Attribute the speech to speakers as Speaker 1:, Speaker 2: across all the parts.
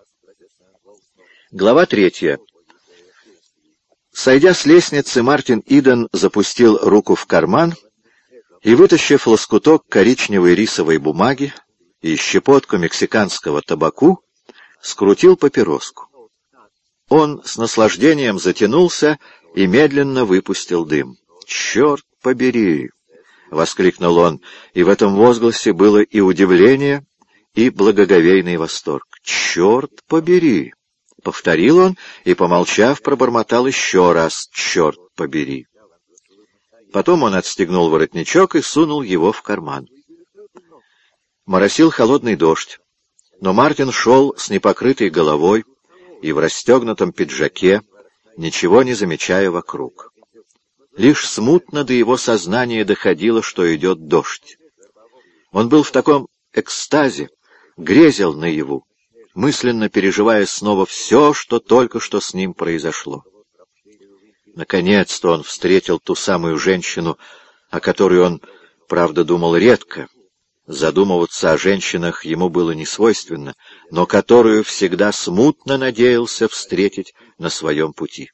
Speaker 1: Глава 3. Сойдя с лестницы, Мартин Иден запустил руку в карман и, вытащив лоскуток коричневой рисовой бумаги и щепотку мексиканского табаку, скрутил папироску. Он с наслаждением затянулся и медленно выпустил дым. «Черт побери!» — воскликнул он, и в этом возгласе было и удивление, и благоговейный восторг. «Черт побери!» — повторил он и, помолчав, пробормотал еще раз: «Черт побери!» Потом он отстегнул воротничок и сунул его в карман. Моросил холодный дождь, но Мартин шел с непокрытой головой и в расстегнутом пиджаке, ничего не замечая вокруг. Лишь смутно до его сознания доходило, что идет дождь. Он был в таком экстазе, грезил наяву, мысленно переживая снова все, что только что с ним произошло. Наконец-то он встретил ту самую женщину, о которой он, правда, думал редко. Задумываться о женщинах ему было не свойственно, но которую всегда смутно надеялся встретить на своем пути.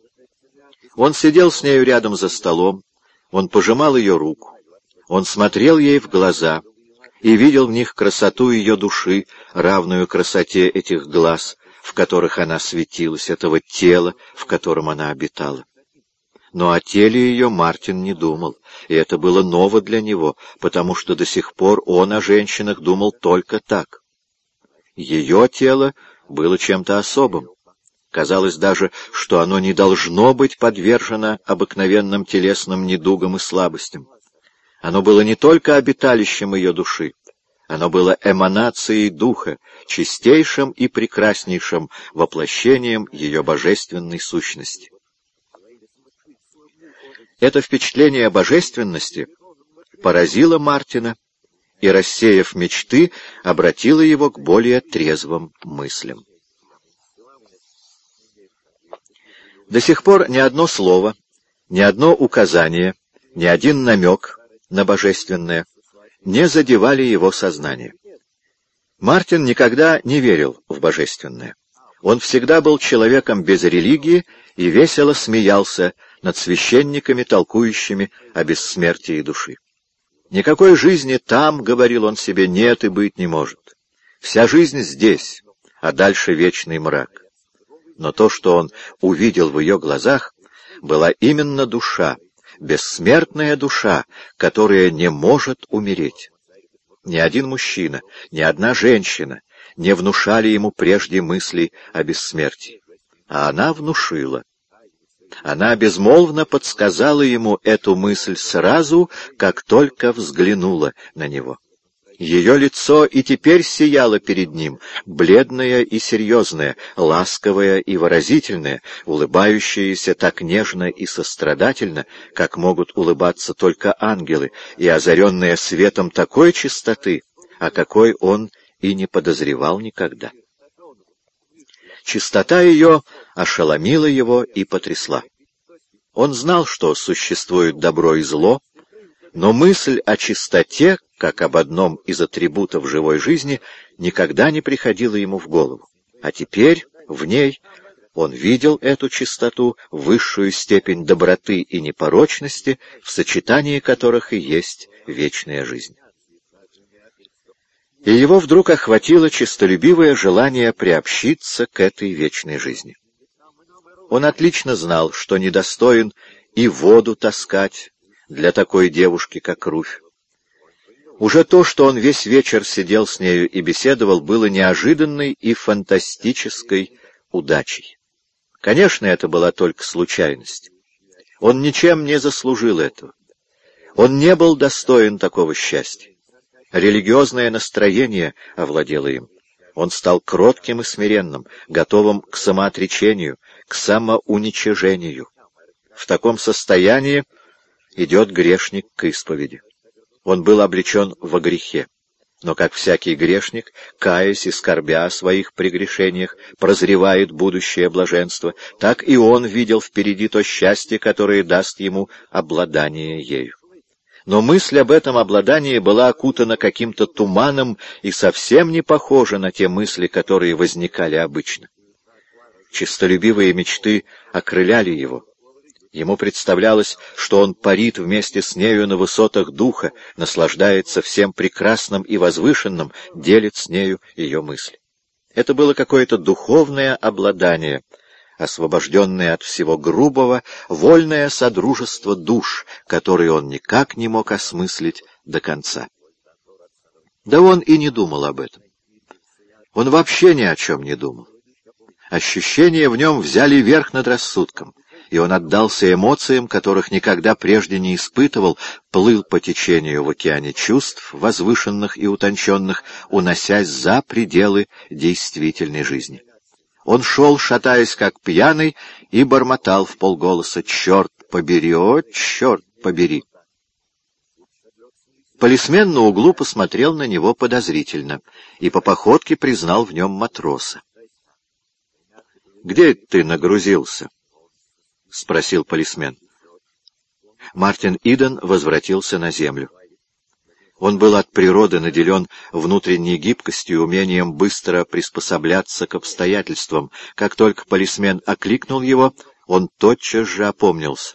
Speaker 1: Он сидел с нею рядом за столом, он пожимал ее руку, он смотрел ей в глаза и видел в них красоту ее души, равную красоте этих глаз, в которых она светилась, этого тела, в котором она обитала. Но о теле ее Мартин не думал, и это было ново для него, потому что до сих пор он о женщинах думал только так. Ее тело было чем-то особым. Казалось даже, что оно не должно быть подвержено обыкновенным телесным недугам и слабостям. Оно было не только обиталищем ее души, оно было эманацией духа, чистейшим и прекраснейшим воплощением ее божественной сущности. Это впечатление божественности поразило Мартина и, рассеяв мечты, обратило его к более трезвым мыслям. До сих пор ни одно слово, ни одно указание, ни один намек на божественное не задевали его сознание. Мартин никогда не верил в божественное. Он всегда был человеком без религии и весело смеялся над священниками, толкующими о бессмертии души. «Никакой жизни там, — говорил он себе, — нет и быть не может. Вся жизнь здесь, а дальше вечный мрак». Но то, что он увидел в ее глазах, была именно душа, бессмертная душа, которая не может умереть. Ни один мужчина, ни одна женщина не внушали ему прежде мыслей о бессмертии. А она внушила. Она безмолвно подсказала ему эту мысль сразу, как только взглянула на него. Ее лицо и теперь сияло перед ним, бледное и серьезное, ласковое и выразительное, улыбающееся так нежно и сострадательно, как могут улыбаться только ангелы, и озаренное светом такой чистоты, о какой он и не подозревал никогда. Чистота ее ошеломила его и потрясла. Он знал, что существует добро и зло, но мысль о чистоте, как об одном из атрибутов живой жизни, никогда не приходила ему в голову. А теперь в ней он видел эту чистоту, высшую степень доброты и непорочности, в сочетании которых и есть вечная жизнь. И его вдруг охватило честолюбивое желание приобщиться к этой вечной жизни. Он отлично знал, что недостоин и воду таскать для такой девушки, как Руфь. Уже то, что он весь вечер сидел с нею и беседовал, было неожиданной и фантастической удачей. Конечно, это была только случайность. Он ничем не заслужил этого. Он не был достоин такого счастья. Религиозное настроение овладело им. Он стал кротким и смиренным, готовым к самоотречению, к самоуничижению. В таком состоянии идет грешник к исповеди. Он был облечен во грехе. Но как всякий грешник, каясь и скорбя о своих прегрешениях, прозревает будущее блаженство, так и он видел впереди то счастье, которое даст ему обладание ею. но мысль об этом обладании была окутана каким-то туманом и совсем не похожа на те мысли, которые возникали обычно. Честолюбивые мечты окрыляли его. Ему представлялось, что он парит вместе с нею на высотах духа, наслаждается всем прекрасным и возвышенным, делит с нею ее мысли. Это было какое-то духовное обладание, освобожденное от всего грубого, вольное содружество душ, которое он никак не мог осмыслить до конца. Да он и не думал об этом. Он вообще ни о чем не думал. Ощущения в нем взяли верх над рассудком, и он отдался эмоциям, которых никогда прежде не испытывал, плыл по течению в океане чувств, возвышенных и утонченных, уносясь за пределы действительной жизни. Он шел, шатаясь как пьяный, и бормотал вполголоса: «Черт побери, о, черт побери!» Полисмен на углу посмотрел на него подозрительно и по походке признал в нем матроса. «Где ты нагрузился?» — спросил полисмен. Мартин Иден возвратился на землю. Он был от природы наделен внутренней гибкостью и умением быстро приспосабляться к обстоятельствам. Как только полисмен окликнул его, он тотчас же опомнился.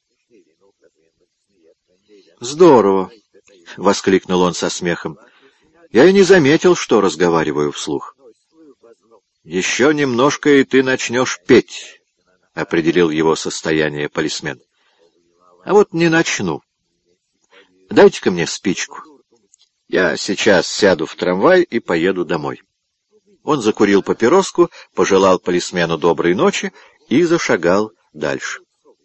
Speaker 1: «Здорово!» — воскликнул он со смехом. «Я и не заметил, что разговариваю вслух». «Еще немножко, и ты начнешь петь», — определил его состояние полисмен. «А вот не начну. Дайте-ка мне спичку. Я сейчас сяду в трамвай и поеду домой». Он закурил папироску, пожелал полисмену доброй ночи и зашагал дальше.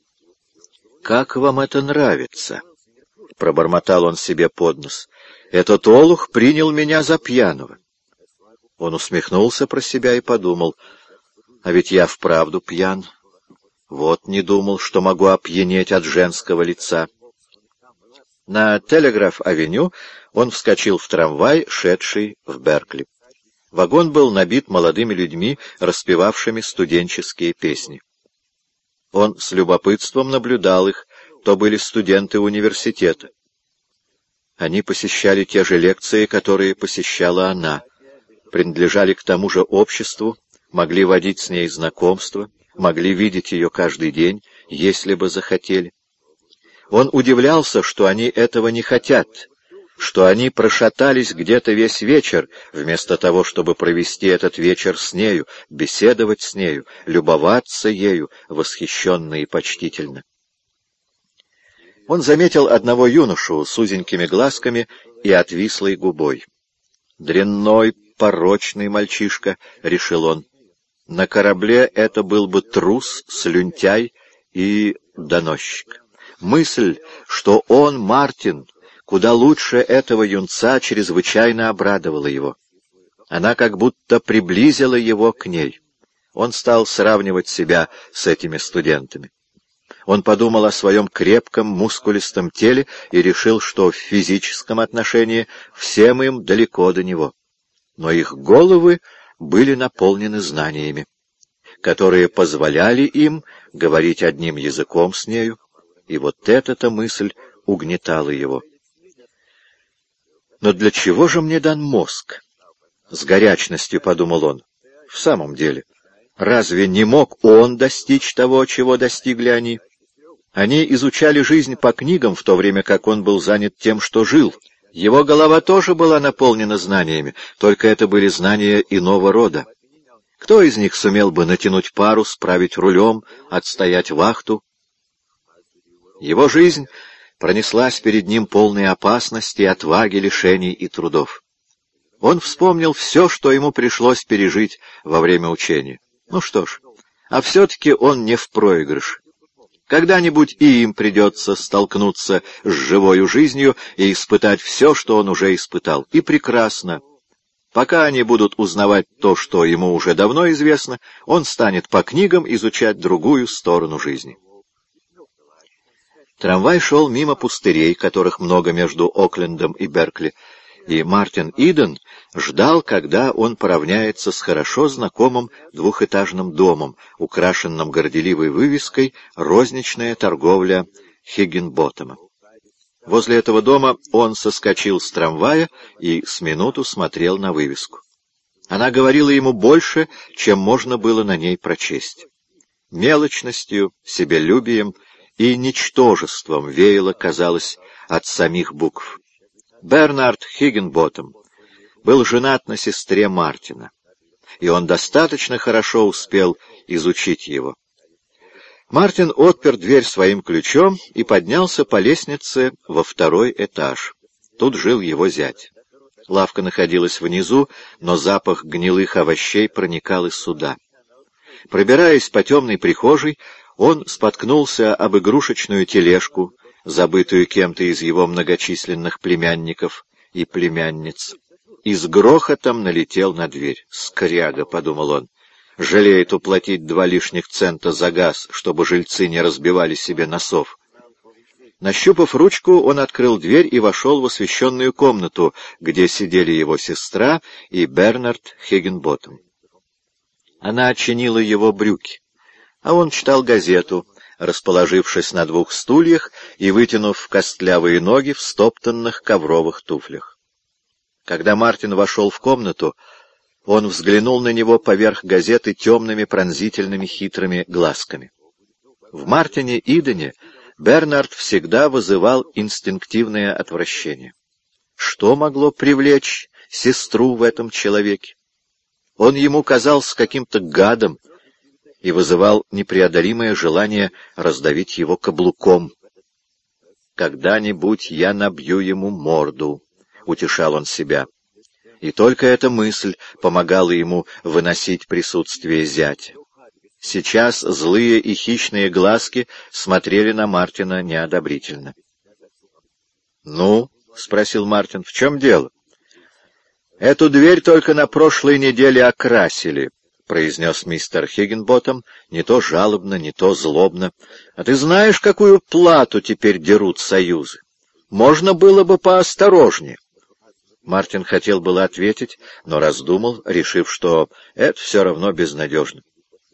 Speaker 1: «Как вам это нравится?» — пробормотал он себе под нос. «Этот олух принял меня за пьяного». Он усмехнулся про себя и подумал: «А ведь я вправду пьян. Вот не думал, что могу опьянеть от женского лица». На Телеграф-авеню он вскочил в трамвай, шедший в Беркли. Вагон был набит молодыми людьми, распевавшими студенческие песни. Он с любопытством наблюдал их, то были студенты университета. Они посещали те же лекции, которые посещала она, принадлежали к тому же обществу, могли водить с ней знакомства, могли видеть ее каждый день, если бы захотели. Он удивлялся, что они этого не хотят, что они прошатались где-то весь вечер, вместо того, чтобы провести этот вечер с нею, беседовать с нею, любоваться ею, восхищенно и почтительно. Он заметил одного юношу с узенькими глазками и отвислой губой. «Дрянной, порочный мальчишка», — решил он. «На корабле это был бы трус, слюнтяй и доносчик». Мысль, что он, Мартин, куда лучше этого юнца, чрезвычайно обрадовала его. Она как будто приблизила его к ней. Он стал сравнивать себя с этими студентами. Он подумал о своем крепком, мускулистом теле и решил, что в физическом отношении всем им далеко до него. Но их головы были наполнены знаниями, которые позволяли им говорить одним языком с нею, и вот эта мысль угнетала его. «Но для чего же мне дан мозг?» — с горячностью подумал он. «В самом деле, разве не мог он достичь того, чего достигли они? Они изучали жизнь по книгам, в то время как он был занят тем, что жил. Его голова тоже была наполнена знаниями, только это были знания иного рода. Кто из них сумел бы натянуть парус, править рулем, отстоять вахту? Его жизнь пронеслась перед ним полной опасности, отваги, лишений и трудов. Он вспомнил все, что ему пришлось пережить во время учения. Ну что ж, а все-таки он не в проигрыш. Когда-нибудь и им придется столкнуться с живою жизнью и испытать все, что он уже испытал. И прекрасно. Пока они будут узнавать то, что ему уже давно известно, он станет по книгам изучать другую сторону жизни. Трамвай шел мимо пустырей, которых много между Оклендом и Беркли, и Мартин Иден ждал, когда он поравняется с хорошо знакомым двухэтажным домом, украшенным горделивой вывеской «Розничная торговля Хиггинботтома». Возле этого дома он соскочил с трамвая и с минуту смотрел на вывеску. Она говорила ему больше, чем можно было на ней прочесть. Мелочностью, себелюбием и ничтожеством веяло, казалось, от самих букв. Бернард Хиггинботтем был женат на сестре Мартина, и он достаточно хорошо успел изучить его. Мартин отпер дверь своим ключом и поднялся по лестнице во второй этаж. Тут жил его зять. Лавка находилась внизу, но запах гнилых овощей проникал и сюда. Пробираясь по темной прихожей, он споткнулся об игрушечную тележку, забытую кем-то из его многочисленных племянников и племянниц, и с грохотом налетел на дверь. «Скряга», — подумал он, — жалеет уплатить 2 лишних цента за газ, чтобы жильцы не разбивали себе носов. Нащупав ручку, он открыл дверь и вошел в освещенную комнату, где сидели его сестра и Бернард Хиггинботтем. Она очинила его брюки, а он читал газету, расположившись на 2 стульях и вытянув костлявые ноги в стоптанных ковровых туфлях. Когда Мартин вошел в комнату, он взглянул на него поверх газеты темными пронзительными хитрыми глазками. В Мартине Идене Бернард всегда вызывал инстинктивное отвращение. Что могло привлечь сестру в этом человеке? Он ему казался каким-то гадом и вызывал непреодолимое желание раздавить его каблуком. «Когда-нибудь я набью ему морду», — утешал он себя. И только эта мысль помогала ему выносить присутствие зятя. Сейчас злые и хищные глазки смотрели на Мартина неодобрительно. «Ну?» — спросил Мартин. «В чем дело?» «Эту дверь только на прошлой неделе окрасили», — произнес мистер Хиггинботтем, не то жалобно, не то злобно. «А ты знаешь, какую плату теперь дерут союзы? Можно было бы поосторожнее». Мартин хотел было ответить, но раздумал, решив, что это все равно безнадежно.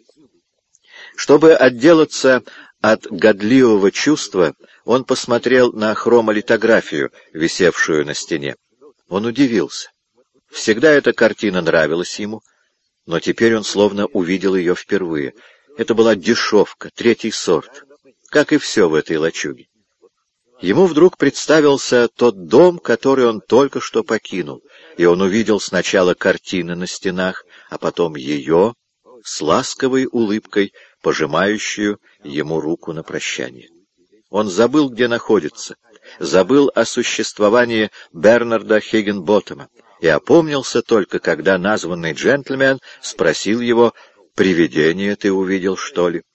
Speaker 1: Чтобы отделаться от годливого чувства, он посмотрел на хромолитографию, висевшую на стене. Он удивился. Всегда эта картина нравилась ему, но теперь он словно увидел ее впервые. Это была дешевка, 3-й сорт, как и все в этой лачуге. Ему вдруг представился тот дом, который он только что покинул, и он увидел сначала картины на стенах, а потом ее с ласковой улыбкой, пожимающую ему руку на прощание. Он забыл, где находится, забыл о существовании Бернарда Хиггинботтема и опомнился только, когда названный джентльмен спросил его: «Привидение ты увидел, что ли?»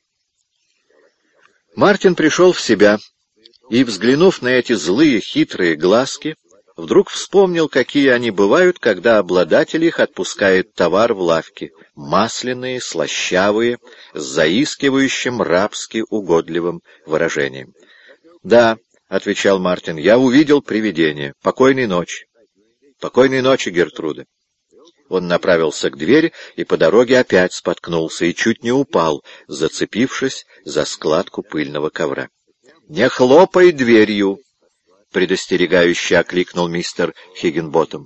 Speaker 1: Мартин пришел в себя и, взглянув на эти злые, хитрые глазки, вдруг вспомнил, какие они бывают, когда обладатель их отпускает товар в лавке, масляные, слащавые, с заискивающим рабски угодливым выражением. «Да», — отвечал Мартин, — «я увидел привидение. Покойной ночи». «Покойной ночи, Гертруда». Он направился к двери и по дороге опять споткнулся и чуть не упал, зацепившись за складку пыльного ковра. «Не хлопай дверью!» — предостерегающе окликнул мистер Хиггинботтем.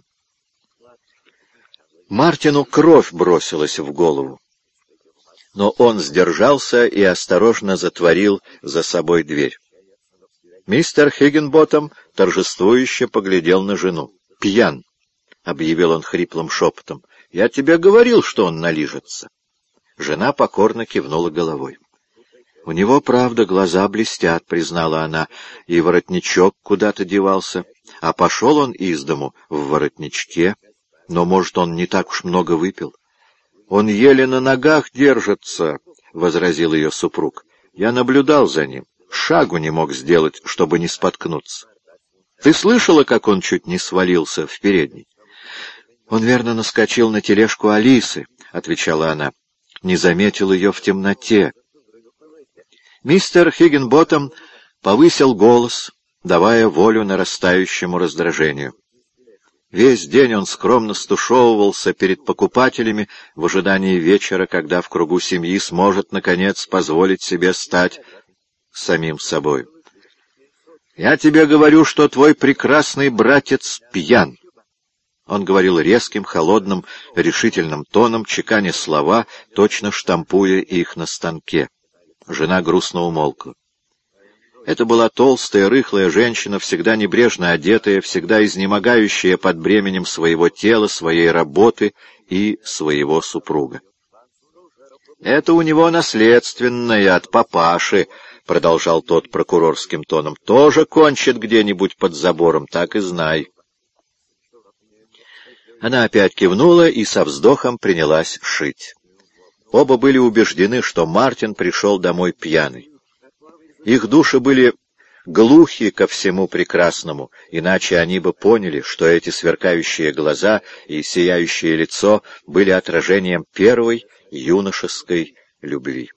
Speaker 1: Мартину кровь бросилась в голову, но он сдержался и осторожно затворил за собой дверь. Мистер Хиггинботтем торжествующе поглядел на жену. «Пьян!» — объявил он хриплым шепотом. «Я тебе говорил, что он налижется». Жена покорно кивнула головой. «У него, правда, глаза блестят», — признала она, — «и воротничок куда-то девался. А пошел он из дому в воротничке. Но, может, он не так уж много выпил». «Он еле на ногах держится», — возразил ее супруг. «Я наблюдал за ним. Шагу не мог сделать, чтобы не споткнуться. Ты слышала, как он чуть не свалился в передней?» «Он, верно, наскочил на тележку Алисы», — отвечала она. «Не заметил ее в темноте». Мистер Хиггинботтем повысил голос, давая волю нарастающему раздражению. Весь день он скромно стушевывался перед покупателями в ожидании вечера, когда в кругу семьи сможет, наконец, позволить себе стать самим собой. «Я тебе говорю, что твой прекрасный братец пьян». Он говорил резким, холодным, решительным тоном, чеканя слова, точно штампуя их на станке. Жена грустно умолкла. Это была толстая, рыхлая женщина, всегда небрежно одетая, всегда изнемогающая под бременем своего тела, своей работы и своего супруга. «Это у него наследственное от папаши», — продолжал тот прокурорским тоном. «Тоже кончит где-нибудь под забором, так и знай». Она опять кивнула и со вздохом принялась шить. Оба были убеждены, что Мартин пришел домой пьяный. Их души были глухи ко всему прекрасному, иначе они бы поняли, что эти сверкающие глаза и сияющее лицо были отражением первой юношеской любви.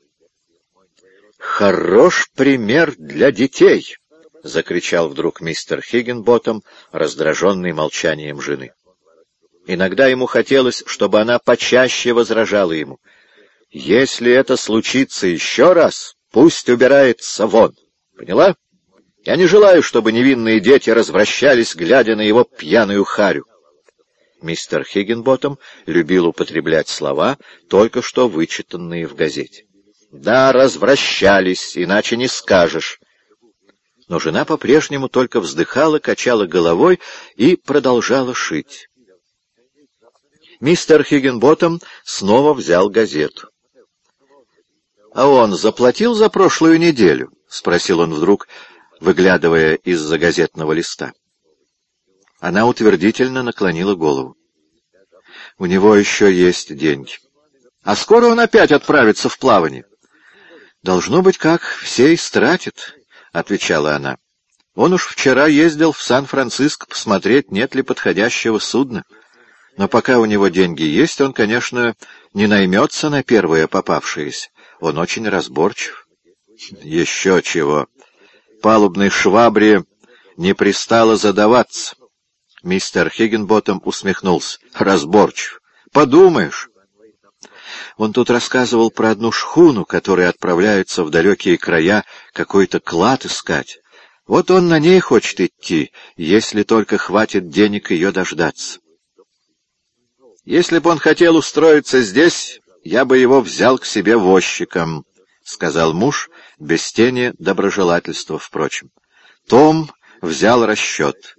Speaker 1: «Хорош пример для детей!» — закричал вдруг мистер Хиггинботтем, раздраженный молчанием жены. Иногда ему хотелось, чтобы она почаще возражала ему. «Если это случится еще раз, пусть убирается вон. Поняла? Я не желаю, чтобы невинные дети развращались, глядя на его пьяную харю». Мистер Хиггинботтем любил употреблять слова, только что вычитанные в газете. «Да, развращались, иначе не скажешь». Но жена по-прежнему только вздыхала, качала головой и продолжала шить. Мистер Хиггинботтем снова взял газету. «А он заплатил за прошлую неделю?» — спросил он вдруг, выглядывая из-за газетного листа. Она утвердительно наклонила голову. «У него еще есть деньги. А скоро он опять отправится в плавание?» «Должно быть, как все истратит», — отвечала она. «Он уж вчера ездил в Сан-Франциско посмотреть, нет ли подходящего судна. Но пока у него деньги есть, он, конечно, не наймется на первое попавшееся. Он очень разборчив». «Еще чего. Палубной швабре не пристало задаваться». Мистер Хиггинботтем усмехнулся. «Разборчив. Подумаешь». Он тут рассказывал про одну шхуну, которая отправляется в далекие края какой-то клад искать. Вот он на ней хочет идти, если только хватит денег ее дождаться. «Если бы он хотел устроиться здесь, я бы его взял к себе возчиком», — сказал муж, без тени доброжелательства, впрочем. Том взял расчет.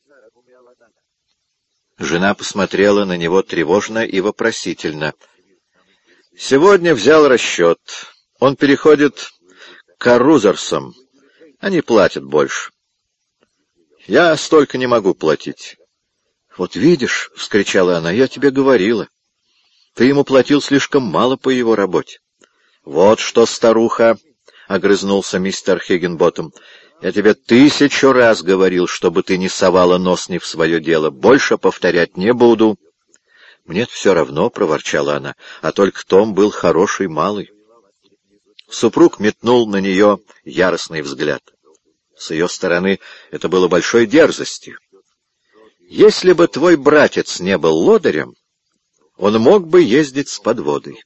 Speaker 1: Жена посмотрела на него тревожно и вопросительно. «Сегодня взял расчет. Он переходит к каррузерсам. Они платят больше. Я столько не могу платить». «Вот видишь», — вскричала она, — «я тебе говорила. Ты ему платил слишком мало по его работе». «Вот что, старуха», — огрызнулся мистер Хиггинботтем, — «я тебе 1000 раз говорил, чтобы ты не совала нос не в свое дело. Больше повторять не буду». «Мне-то все равно», — проворчала она, — «а только Том был хороший малый». Супруг метнул на нее яростный взгляд. С ее стороны это было большой дерзостью. «Если бы твой братец не был лодырем, он мог бы ездить с подводой».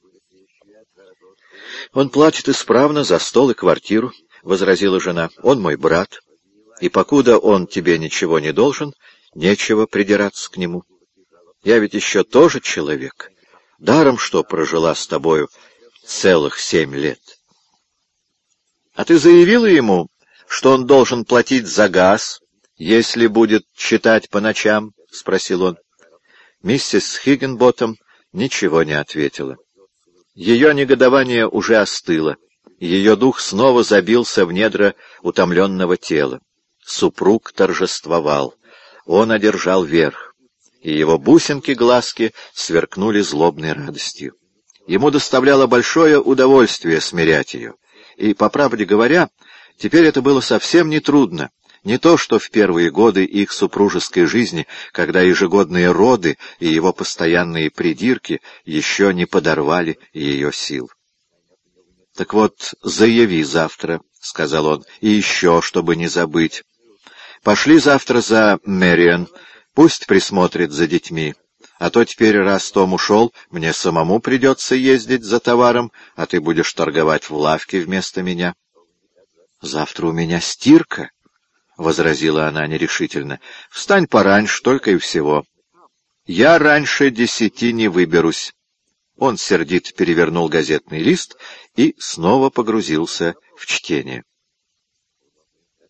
Speaker 1: «Он платит исправно за стол и квартиру», — возразила жена. «Он мой брат, и покуда он тебе ничего не должен, нечего придираться к нему. Я ведь еще тоже человек, даром что прожила с тобою целых 7 лет». «А ты заявила ему, что он должен платить за газ, если будет читать по ночам?» — спросил он. Миссис Хиггинботтем ничего не ответила. Ее негодование уже остыло, ее дух снова забился в недра утомленного тела. Супруг торжествовал, он одержал верх, и его бусинки-глазки сверкнули злобной радостью. Ему доставляло большое удовольствие смирять ее, и, по правде говоря, теперь это было совсем нетрудно. Не то, что в первые годы их супружеской жизни, когда ежегодные роды и его постоянные придирки еще не подорвали ее сил. «Так вот, заяви завтра», — сказал он, — «и еще, чтобы не забыть. Пошли завтра за Мэриан, пусть присмотрит за детьми. А то теперь, раз Том ушел, мне самому придется ездить за товаром, а ты будешь торговать в лавке вместо меня». «Завтра у меня стирка». — возразила она нерешительно. — Встань пораньше, только и всего. Я раньше 10 не выберусь. Он сердито перевернул газетный лист и снова погрузился в чтение.